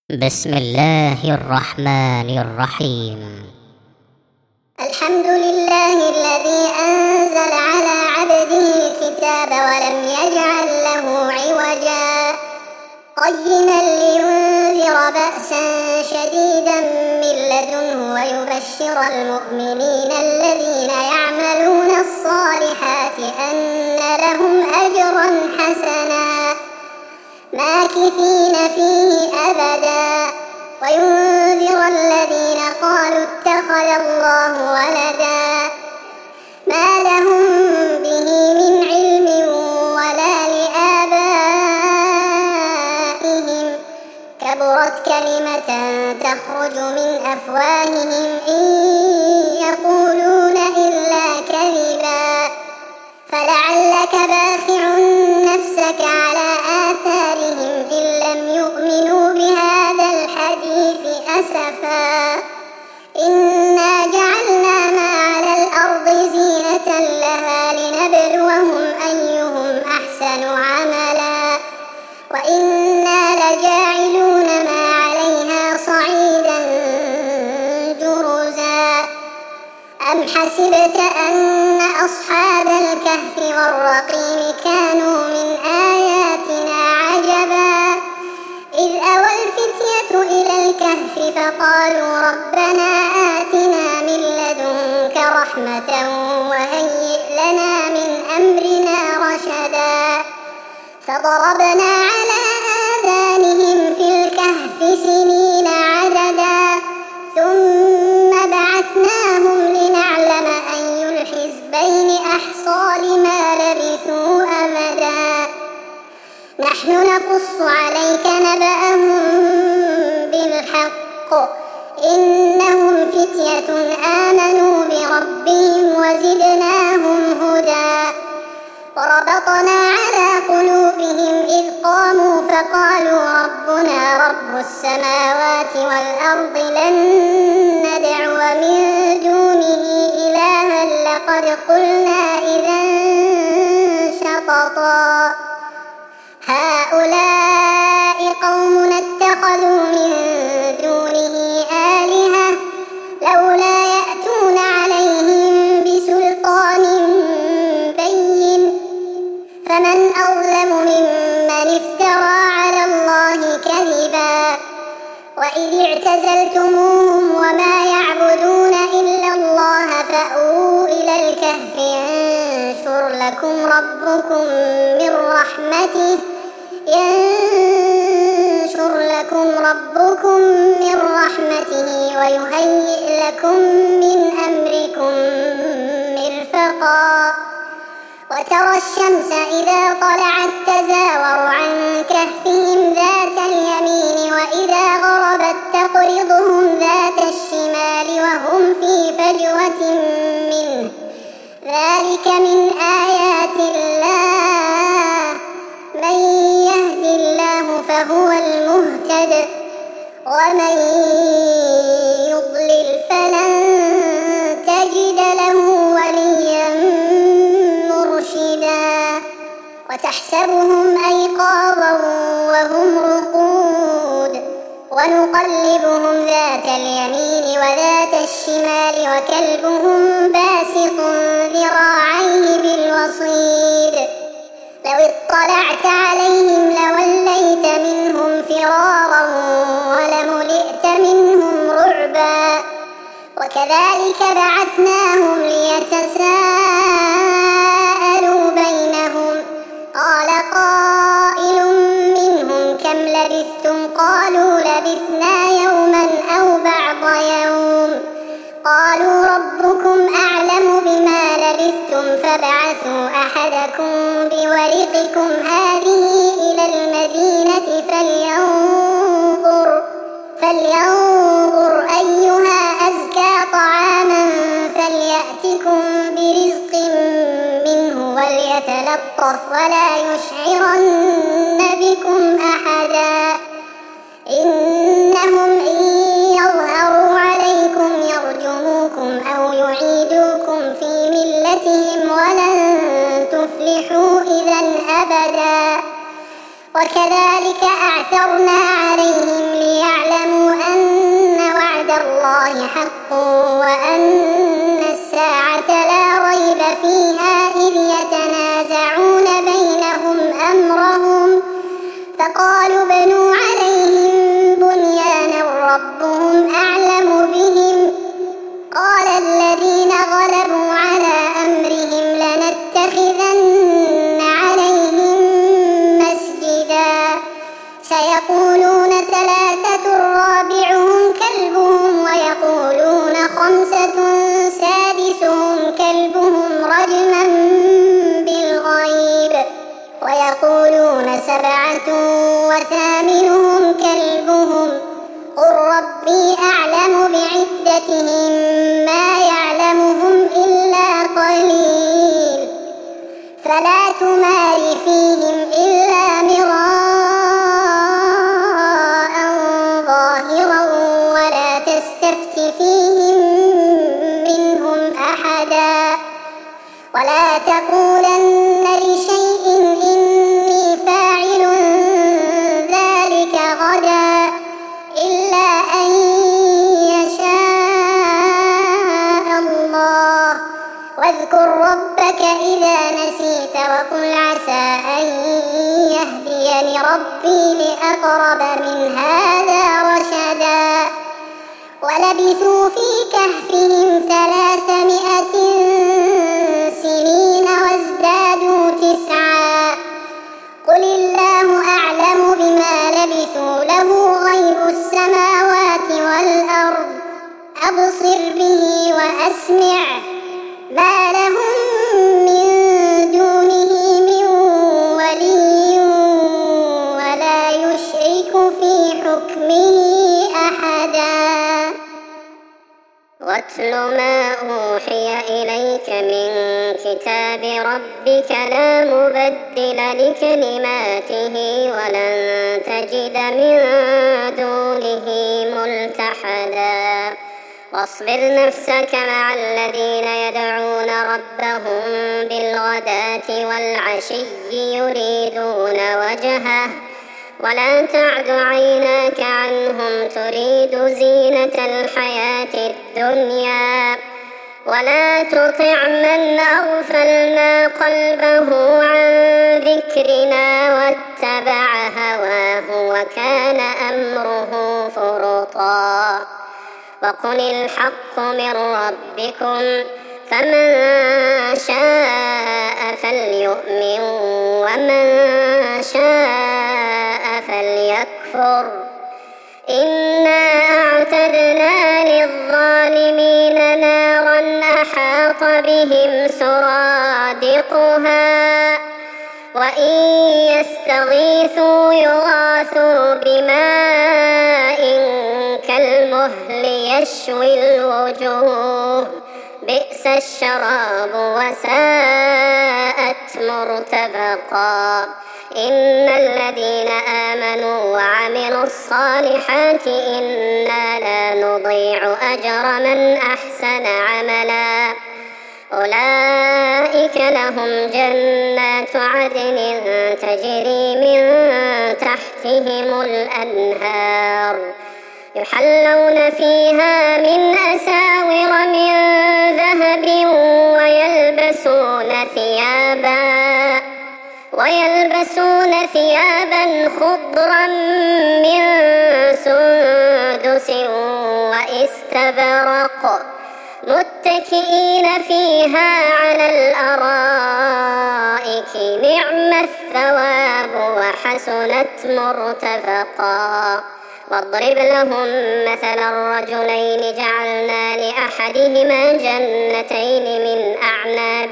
بسم الله الرحمن الرحيم. الحمد لله الذي أنزل على عبده الكتاب ولم يجعل له عوجا قيما لينذر بأسا شديدا من لدنه ويبشر المؤمنين الذين يعملون الصالحات أن لهم أجرا حسنا ماكثين فيه أبدا وينذر الذين قالوا اتخذ الله ولدا ما لهم به من علم ولا لآبائهم كبرت كلمة تخرج من أفواههم إن يقولون إلا كذبا فلعلك باخع نفسك على آثارهم إن لم يؤمنوا بهذا الحديث أسفا إنا جعلنا ما على الأرض زينة لها لنبلوهم أيهم أحسن عملا وإنا لجاعلون ما عليها صعيدا جرزا أم حسبت أن أصحاب الكهف والرقيم كانوا من آياتنا عجبا إذ أوى الفتية إلى الكهف فقالوا ربنا آتنا من لدنك رحمة وهيئ لنا من أمرنا رشدا فضربنا على آذانهم في الكهف سنين عددا ثم بعثناهم لنعلم أي الحزبين أحصى لما لبثوا أمدا نحن نقص عليك نبأهم بالحق إنهم فتية آمنوا بربهم وزدناهم هدى وربطنا على قلوبهم إذ قاموا فقالوا ربنا رب السماوات والأرض لن ندعو من دونه إلها لقد قلنا إذا شططا هؤلاء قوم اتخذوا من دونه آلهة لولا يأتون عليهم بسلطان بين فمن أظلم ممن افترى على الله كذبا وإذ اعتزلتموهم وما يعبدون إلا الله فأووا إلى الكهف ينشر لكم ربكم من رحمته ويهيئ لكم من أمركم مرفقا وترى الشمس إذا طلعت تزاور عن كهفهم ذات اليمين وإذا غربت تقرضهم ذات الشمال وهم في فجوة منه ذلك من آيات الله من يهد الله فهو المهتد ومن يضلل فلن تجد له وليا مرشدا وتحسبهم أيقاظا وهم رقود ونقلبهم ذات اليمين وذات الشمال وكلبهم باسط ذراعيه بالوصيد لو اطلعت عليهم لوليت منهم فرارا ولملئت منهم رعبا وكذلك بعثناهم ليتساءلوا بينهم قال قائل منهم كم لبثتم قالوا لبثنا يوما أو بعض يوم قالوا ربكم أعلم بما لبثتم فابعثوا أحدكم بورقكم هذه إلى المدينة فلينظر أيها أزكى طعاما فليأتكم برزق منه وليتلطف ولا يشعرن بكم أحدا إنهم إن يظهروا عليكم يرجموكم أو يعيدوكم في ملتهم ولن تفلحوا إذا أبدا وكذلك أعثرنا عليهم ليعلموا حق وأن الساعة لا ريب فيها إذ يتنازعون بينهم أمرهم فقالوا ابنوا عليهم بنيانا ربهم أعلم بهم قال الذين غلبوا على أمرهم لنتخذن عليهم مسجدا سيقولون ثلاثة رابعهم كلبهم ويقولون خمسة سادسهم كلبهم رجما بالغيب ويقولون سبعة وثامنهم كلبهم قل ربي أعلم بعدتهم ما يعلمهم إلا قليل فلا تمار فيهم إلا مراء ظاهرا ولا تستفت فيهم منهم أحدا ولا تقولن لشيء إني فاعل ذلك غدا إلا أن يشاء الله واذكر ربك إذا نسيت وقل عسى أن يهديني ربي لأقرب من هذا رشدا ولبثوا في كهفهم 300 سنين وازدادوا 9 قل الله أعلم بما لبثوا له غيب السماوات والأرض أبصر به وأسمع ما لهم من دونه من ولي ولا يشرك في حكمه أحدا واتل ما أوحي إليك من كتاب ربك لا مبدل لكلماته ولن تجد من دونه ملتحدا واصبر نفسك مع الذين يدعون ربهم بالغداة والعشي يريدون وجهه ولا تعد عيناك عنهم تريد زينة الحياة الدنيا ولا تطع من أغفلنا قلبه عن ذكرنا واتبع هواه وكان أمره فرطا وقل الحق من ربكم فمن شاء فليؤمن ومن شاء فليكفر إنا أعتدنا للظالمين نارا أحاط بهم سرادقها وإن يستغيثوا يغاثوا بماء كالمهل يشوي الوجوه بئس الشراب وساءت مرتفقا إن الذين آمنوا وعملوا الصالحات إنا لا نضيع أجر من أحسن عملا أولئك لهم جنات عدن تجري من تحتهم الأنهار يحلون فيها من أساور من ذهب ويلبسون ثيابا خضرا من سندس واستبرق متكئين فيها على الأرائك نعم الثواب وحسنت مرتفقا واضرب لهم مثل الرجلين جعلنا لأحدهما جنتين من أعناب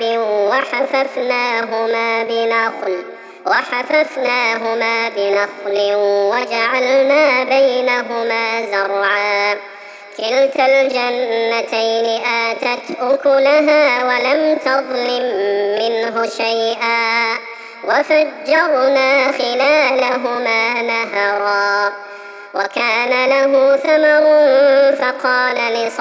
وحففناهما بنخل وجعلنا بينهما زرعا كلتا الجنتين آتت أكلها ولم تظلم منه شيئا وفجرنا خلالهما نهرا وكان له ثمر فقال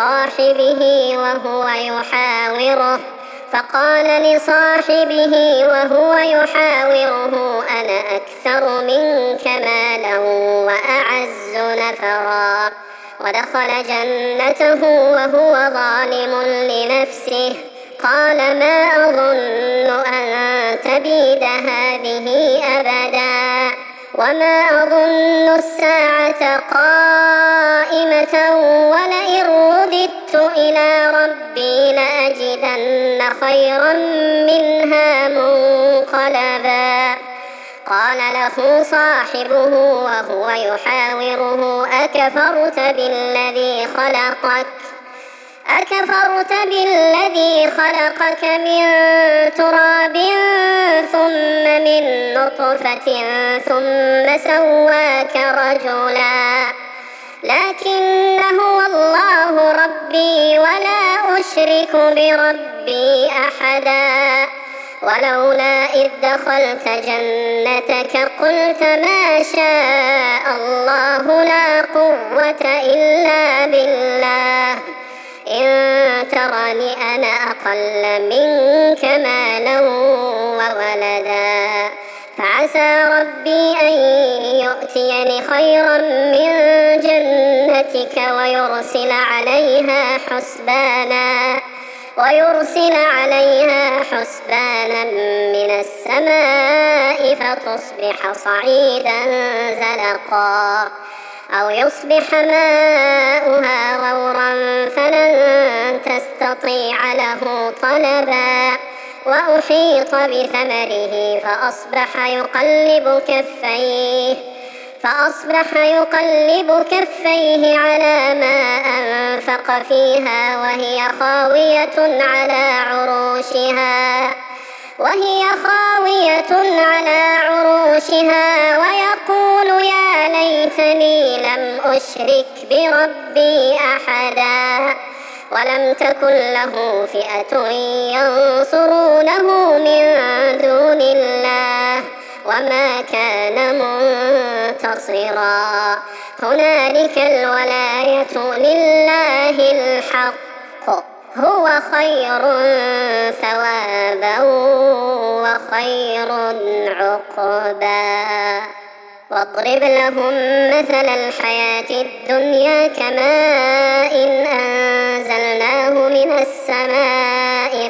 لصاحبه وهو يحاوره أنا أكثر منك مالا وأعز نفرا ودخل جنته وهو ظالم لنفسه قال ما أظن أن تبيد هذه أبدا وما أظن الساعة قائمة ولئن رددت إلى ربي لأجدن خيرا منها منقلبا. قال له صاحبه وهو يحاوره أكفرت بالذي خلقك من تراب ثم من نطفة ثم سواك رجلا لكن هو الله ربي ولا أشرك بربي أحدا. ولولا إذ دخلت جنتك قلت ما شاء الله لا قوة إلا بالله إن ترني أنا أقل منك مالا وولدا فعسى ربي أن يؤتيني خيرا من جنتك ويرسل عليها حسبانا من السماء فتصبح صعيدا زلقا أو يصبح ماؤها غورا فلن تستطيع له طلبا. وأحيط بثمره فأصبح يقلب كفيه على ما أنفق فيها وهي خاوية على عروشها ويقول يا ليتني لم أشرك بربي أحدا. ولم تكن له فئة ينصرونه من دون الله وما كان منتصرا. هنالك الولاية لله الحق هو خير ثوابا وخير عقبا. واضرب لهم مثل الحياة الدنيا كماء أنزلناه من السماء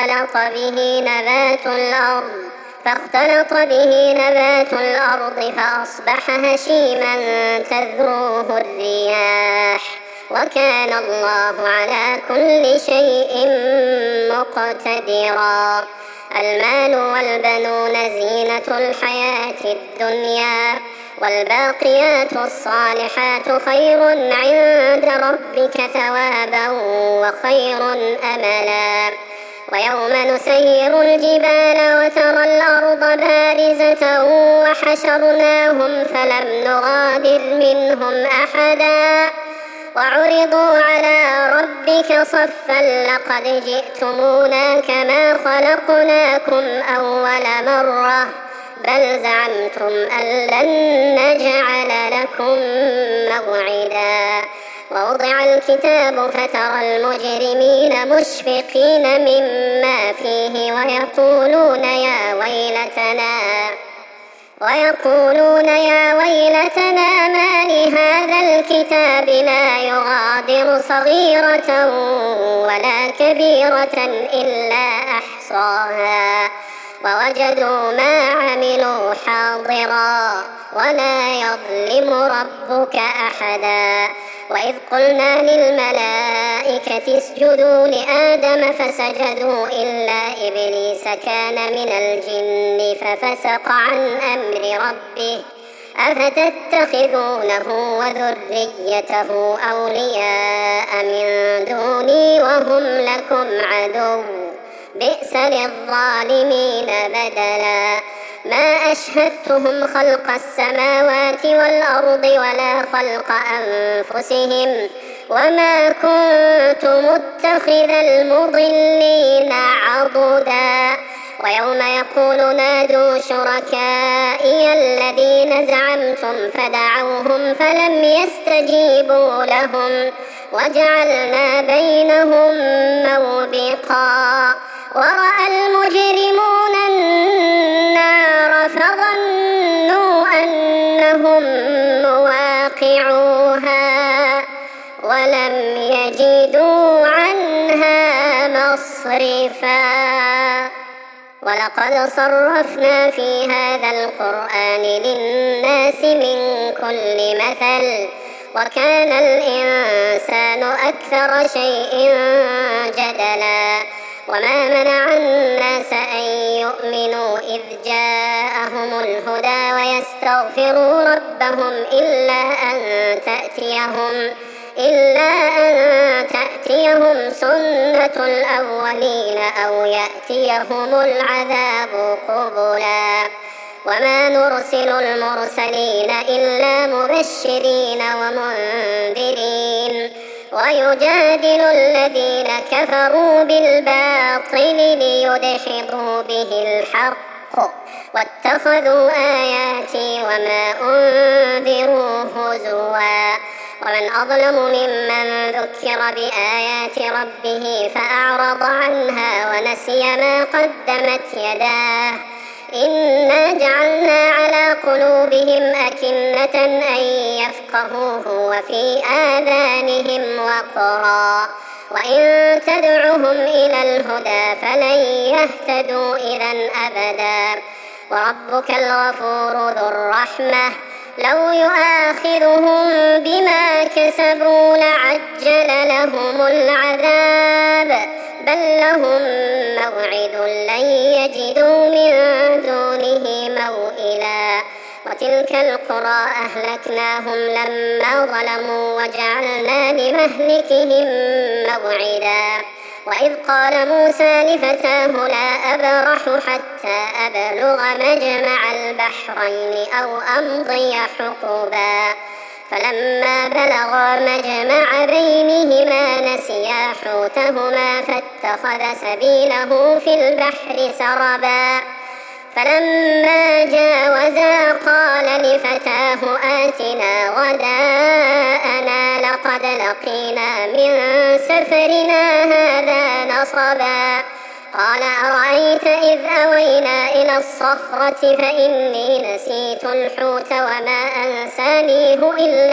فاختلط به نبات الأرض فأصبح هشيما تذروه الرياح وكان الله على كل شيء مقتدرا. المال والبنون زينة الحياة الدنيا والباقيات الصالحات خير عند ربك ثوابا وخير أملا. ويوم نسير الجبال وترى الأرض بارزة وحشرناهم فلم نغادر منهم أحدا وعرضوا على ربك صفا لقد جئتمونا كما خلقناكم أول مرة بل زعمتم أن لن نجعل لكم موعدا. ووضع الكتاب فترى المجرمين مشفقين مما فيه ويقولون يا ويلتنا ما لهذا الكتاب لا يغادر صغيرة ولا كبيرة إلا أحصاها ووجدوا ما عملوا حاضرا ولا يظلم ربك أحدا. وإذ قلنا للملائكة اسجدوا لآدم فسجدوا إلا إبليس كان من الجن ففسق عن أمر ربه أفتتخذونه وذريته أولياء من دوني وهم لكم عدو بئس للظالمين بدلا. ما أشهدتهم خلق السماوات والأرض ولا خلق أنفسهم وما كنت متخذ المضلين عضدا. ويوم يقول نادوا شركائي الذين زعمتم فدعوهم فلم يستجيبوا لهم وجعلنا بينهم موبقا. ورأى المجرمون النار فظنوا أنهم مواقعوها ولم يجدوا عنها مصرفا. ولقد صرفنا في هذا القرآن للناس من كل مثل وكان الإنسان أكثر شيء جدلا. وما منع الناس أن يؤمنوا إذ جاءهم الهدى ويستغفروا ربهم إلا أن تأتيهم سنة الأولين أو يأتيهم العذاب قبلا. وما نرسل المرسلين إلا مبشرين ومنذرين ويجادل الذين كفروا بالباطل ليدحضوا به الحق واتخذوا آياتي وما أنذروا هزوا. ومن أظلم ممن ذكر بآيات ربه فأعرض عنها ونسي ما قدمت يداه إنا جعلنا على قلوبهم أكنة أن يفقهوه وفي آذانهم وقرا وإن تدعهم إلى الهدى فلن يهتدوا إذا أبدا. وربك الغفور ذو الرحمة لو يؤاخذهم بما كسبوا لعجل لهم العذاب بل لهم موعد لن يجدوا من دونه موئلا. وتلك القرى أهلكناهم لما ظلموا وجعلنا لمهلكهم موعدا. وإذ قال موسى لفتاه لا أبرح حتى أبلغ مجمع البحرين أو أمضي حقبا فلما بلغا مجمع بينهما نسيا حوتهما فاتخذ سبيله في البحر سربا فلما جاوزا قال لفتاه آتنا غداءنا لقد لقينا من سفرنا هذا نصبا قال أرأيت إذ أوينا إلى الصخرة فإني نسيت الحوت وما أنسانيه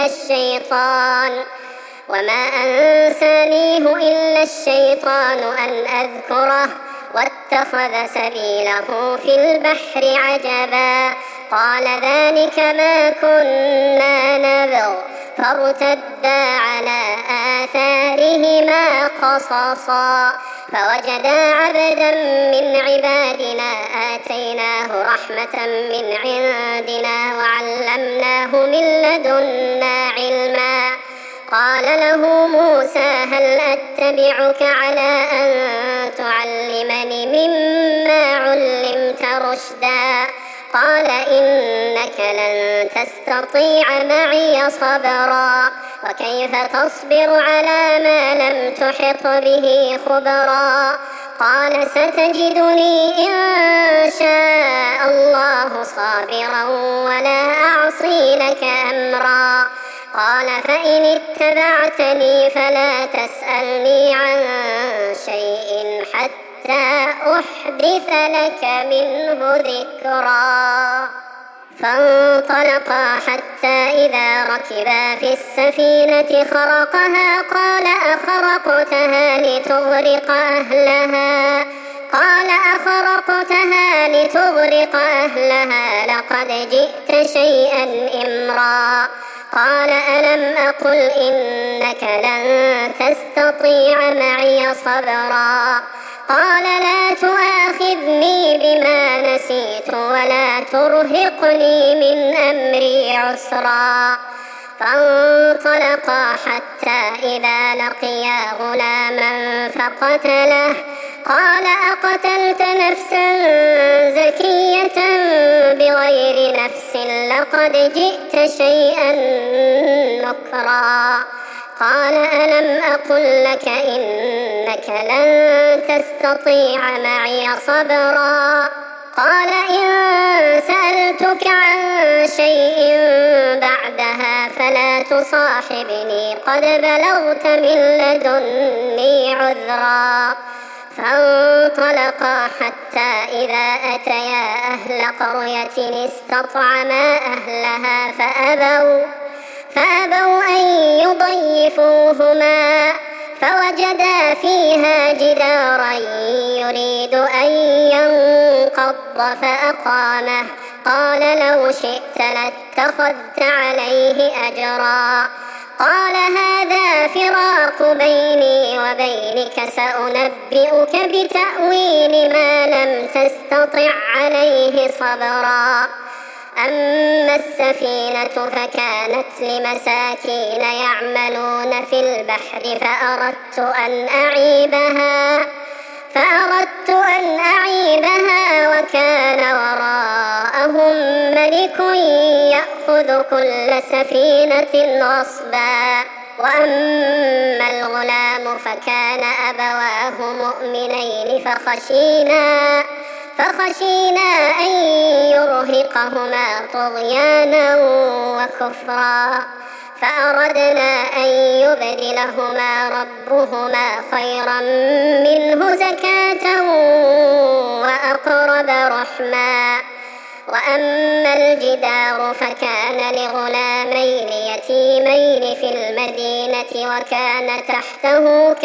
إلا الشيطان أن أذكره واتخذ سبيله في البحر عجبا قال ذلك ما كنا نبغ فارتدا على آثارهما قصصا فوجدا عبدا من عبادنا آتيناه رحمة من عندنا وعلمناه من لدنا علما قال له موسى هل أتبعك على أن تعلمني مما علمت رشدا قال إنك لن تستطيع معي صبرا وكيف تصبر على ما لم تحط به خبرا قال ستجدني إن شاء الله صابرا ولا أعصي لك أمرا قال فإن اتبعتني فلا تسألني عن شيء حتى أحدث لك منه ذكرا فانطلقا حتى إذا ركبا في السفينة خرقها قال أخرقتها لتغرق أهلها لقد جئت شيئا إمرا قال ألم أقل إنك لن تستطيع معي صبرا قال لا تؤاخذني بما نسيت ولا ترهقني من أمري عسرا فانطلقا حتى إذا لقيا غلاما فقتله قال أقتلت نفسا زكية بغير نفس لقد جئت شيئا نكرا قال ألم أقل لك إنك لن تستطيع معي صبرا قال إن سألتك عن شيء بعدها فلا تصاحبني قد بلغت من لدني عذرا فانطلقا حتى إذا أتيا أهل قرية استطعما أهلها فأبوا أن ليعرفوهما فوجدا فيها جدارا يريد أن ينقض فأقامه قال لو شئت لاتخذت عليه أجرا قال هذا فراق بيني وبينك سأنبئك بتأويل ما لم تستطع عليه صبرا أما السفينة فكانت لمساكين يعملون في البحر فأردت أن أعيبها وكان وراءهم ملك يأخذ كل سفينة غصبا وأما الغلام فكان أبواه مؤمنين فخشينا أن يرهقهما طغيانا وكفرا فأردنا أن يبدلهما ربهما خيرا منه زكاة وأقرب رحما وأما الجدار فكان لغلامين يتيمين في المدينة وكان تحته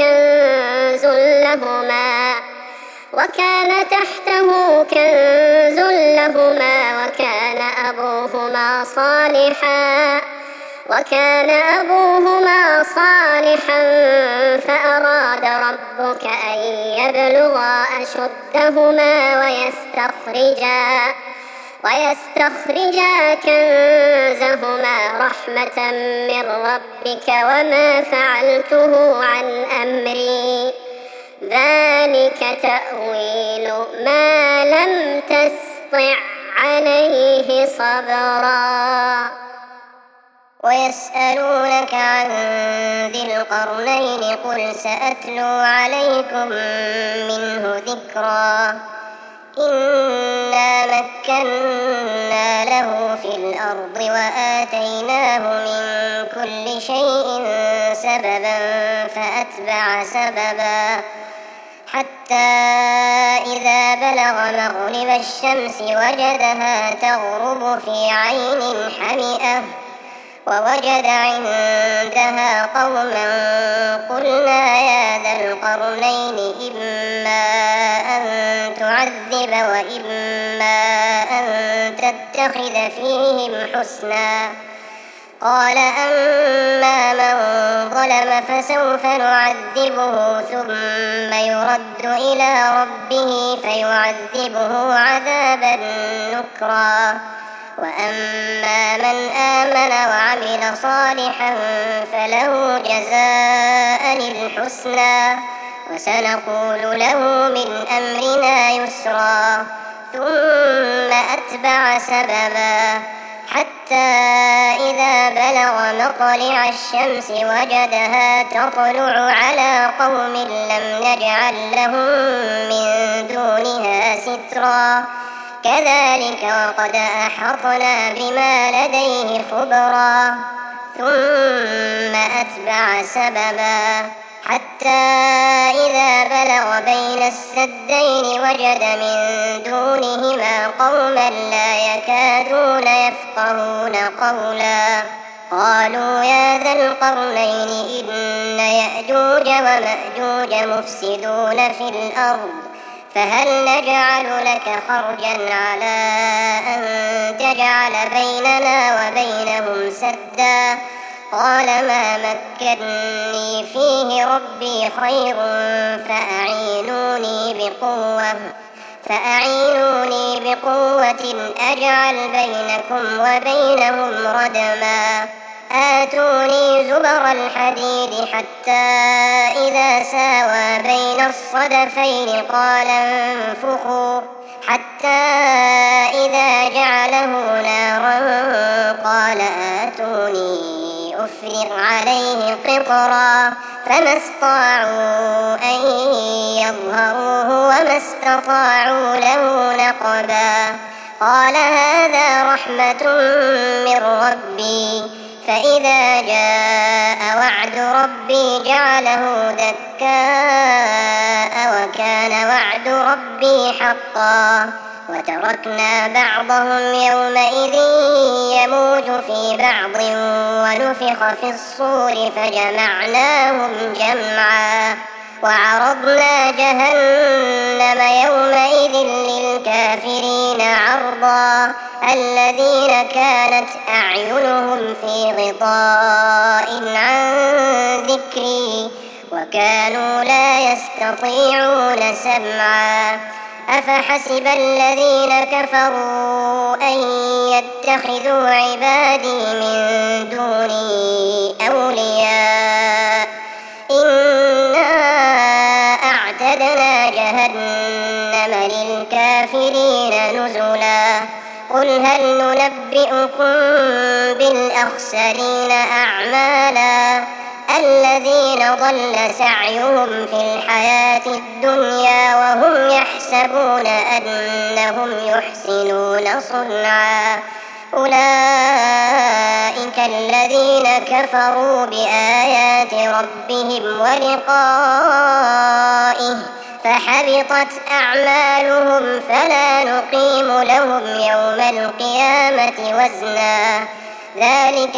كنز لهما وكان أبوهما صالحا فأراد ربك أن يبلغا أشدهما ويستخرجا كنزهما رحمة من ربك وما فعلته عن أمري ذلك تأويل ما لم تسطع عليه صبرا ويسألونك عن ذي القرنين قل سأتلو عليكم منه ذكرا إنا مكنا له في الأرض وآتيناه من كل شيء سببا فأتبع سببا حتى إذا بلغ مغرب الشمس وجدها تغرب في عين حمئة ووجد عندها قوما قلنا يا ذا القرنين إما أن تعذب وإما أن تتخذ فيهم حسنا قال أما من ظلم فسوف نعذبه ثم يرد إلى ربه فيعذبه عذابا نكرا وأما من آمن وعمل صالحا فله جزاء الحسنى وسنقول له من أمرنا يسرا ثم أتبع سببا حتى إذا بلغ مطلع الشمس وجدها تطلع على قوم لم نجعل لهم من دونها سترا كذلك وقد أحطنا بما لديه خبرا ثم أتبع سببا حتى إذا بلغ بين السدين وجد من دونهما قوما لا يكادون يفقهون قولا قالوا يا ذا القرنين إن يأجوج ومأجوج مفسدون في الأرض فهل نجعل لك خرجا على أن تجعل بيننا وبينهم سدا قال ما مكني فيه ربي خير فأعينوني بقوة أجعل بينكم وبينهم ردما آتوني زبر الحديد حتى إذا ساوى بين الصدفين قال انفخوا حتى إذا جعله نارا قال آتوني أفرغ عليه قطرا فما استطاعوا أن يظهروه وما استطاعوا له نقبا قال هذا رحمة من ربي فإذا جاء وعد ربي جعله دكاء وكان وعد ربي حقا وتركنا بعضهم يومئذ يموج في بعض ونفخ في الصور فجمعناهم جمعا وعرضنا جهنم يومئذ للكافرين عرضا الذين كانت أعينهم في غطاء عن ذكري وكانوا لا يستطيعون سمعا أفحسب الذين كفروا أن يتخذوا عبادي من دوني أولياء إنا أعتدنا جهنم للكافرين نزلا قل هل ننبئكم بالأخسرين أعمالا الذين ضل سعيهم في الحياة الدنيا وهم يحسبون أنهم يحسنون صنعا أولئك الذين كفروا بآيات ربهم ولقائه فحبطت أعمالهم فلا نقيم لهم يوم القيامة وزنا ذلك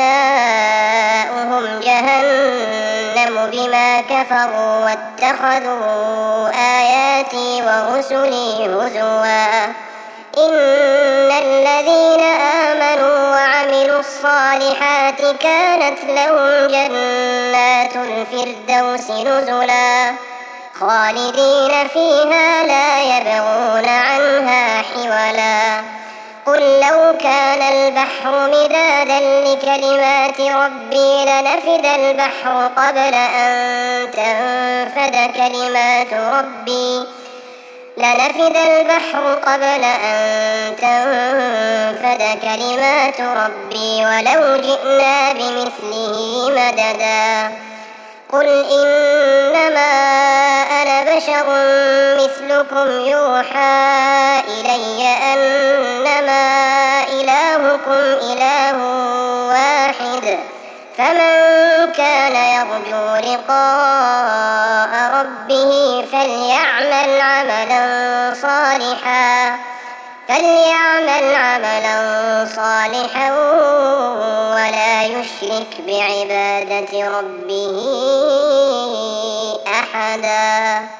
جزاؤهم جهنم بما كفروا واتخذوا آياتي ورسلي هزوا إن الذين آمنوا وعملوا الصالحات كانت لهم جنات الفردوس نزلا خالدين فيها لا يبغون عنها حولا قل لو كان البحر مدادا لكلمات ربي لنفد البحر قبل أن تنفد كلمات ربي ولو جئنا بمثله مددا قل إنما أنا بشر مثلكم يوحى إلي أنما إلهكم إله واحد فمن كان يرجو لقاء ربه فليعمل عملا صالحا ولا يشرك بعبادة ربه أحدا.